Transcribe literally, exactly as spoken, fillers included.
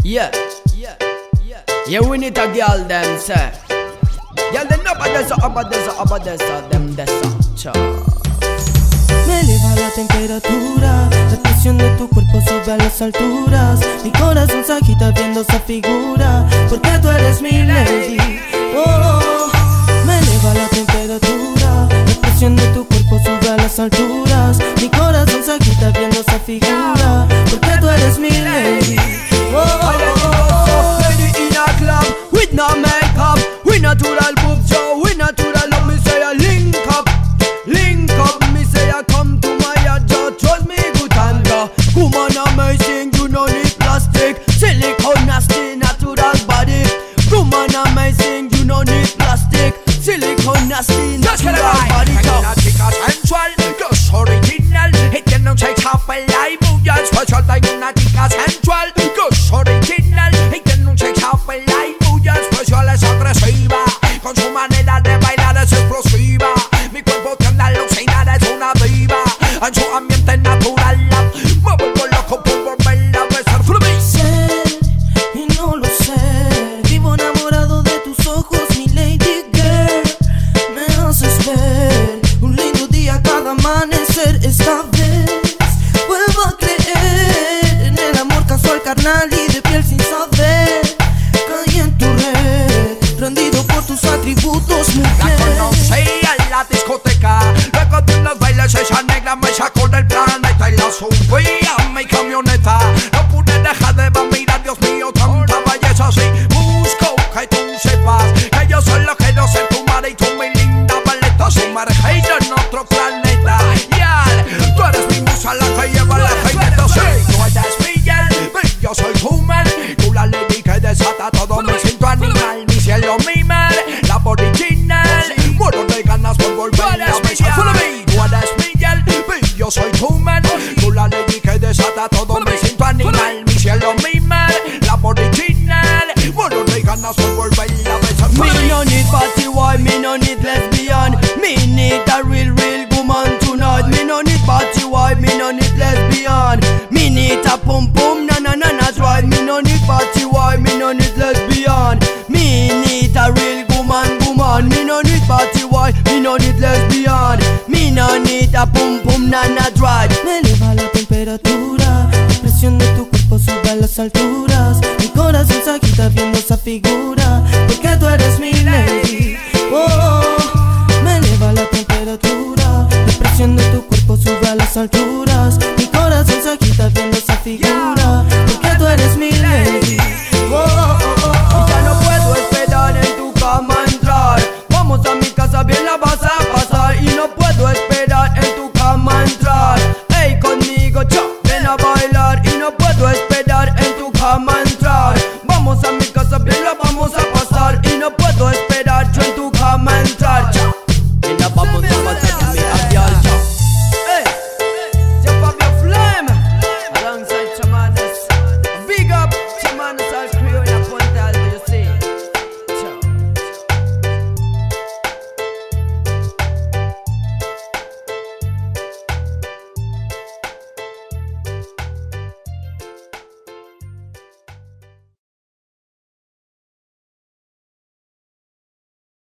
Yeah, yeah, yeah. Yeah, we need a girl them say. Girl them up a desa, up a desa, up a desa, them desa. Cha. Me eleva la temperatura, la presión de tu cuerpo sube a las alturas. Mi corazón se agita viendo esa figura, porque tú eres mi lady. Oh, me eleva la temperatura, la presión de tu cuerpo sube a las alturas. Mi corazón se agita viendo esa figura, porque tú eres mi lady. Oh, oh, oh, oh. Lady in a club with no makeup, we natural boobs, yo, we natural love. Me say a link up, link up. Me say I come to my yard, just trust me good and go. Woman amazing, you no need plastic. Silicone nasty, natural body. Woman amazing, you no need plastic. Silicone nasty, natural body. Una chica sensual, yo soy original y tiene un sex appeal muy especial. Tengo una chica sensual, yo soy original y tiene un sex appeal muy especial. Es agresiva, con su manera de bailar es explosiva. Mi cuerpo tiene alucinar, es una diva. En su ambiente natural, me vuelvo loco por volverla a besar. Sé, y no lo sé, vivo enamorado de tus ojos, mi lady girl. Me haces ver un lindo día cada amanecer. Esta vez vuelvo a creer en el amor casual, carnal y de piel sin saber. Caí en tu red, rendido por tus atributos, La mujer. conocí en la discoteca, luego de unos bailes esa negra me sacó del planeta y la subí a mi camioneta. No pude dejar de mirar, Dios mío, tanta belleza así. Busco que tú sepas que yo soy lo que no sé, tu madre y tú mi linda paleta. Sumergida en otro planeta. Ya, tú eres mi musa, la que lleva la jineta. Sí, tú eres mi yal, yo soy tu man. Tú la lady que desata todo mi instinto animal. Mi cielo, mi mar, la original. Muero de ganas por volver a besar. Follow me. Tú eres mi yal, yo soy tu man. Tú la lady que desata todo mi instinto animal. Mi cielo, mi mar, la original. Muero de ganas por volver a besar. Me no need party boy, me no need lesbian. Me need a real, real woman tonight. Me no need party boy, me no need lesbian. Me need a pum pum, na na na, that's right. Me no need party boy, me no need lesbian. Me need a real woman, woman. Me no need party boy, me no need lesbian. Me no need a pum pum, na na, that's right. Me eleva la temperatura, la presión de tu cuerpo sube a las alturas. Mi corazón se agita viendo esa figura, porque tú eres mi lady. Oh, me eleva la temperatura, la presión de tu cuerpo sube a las alturas.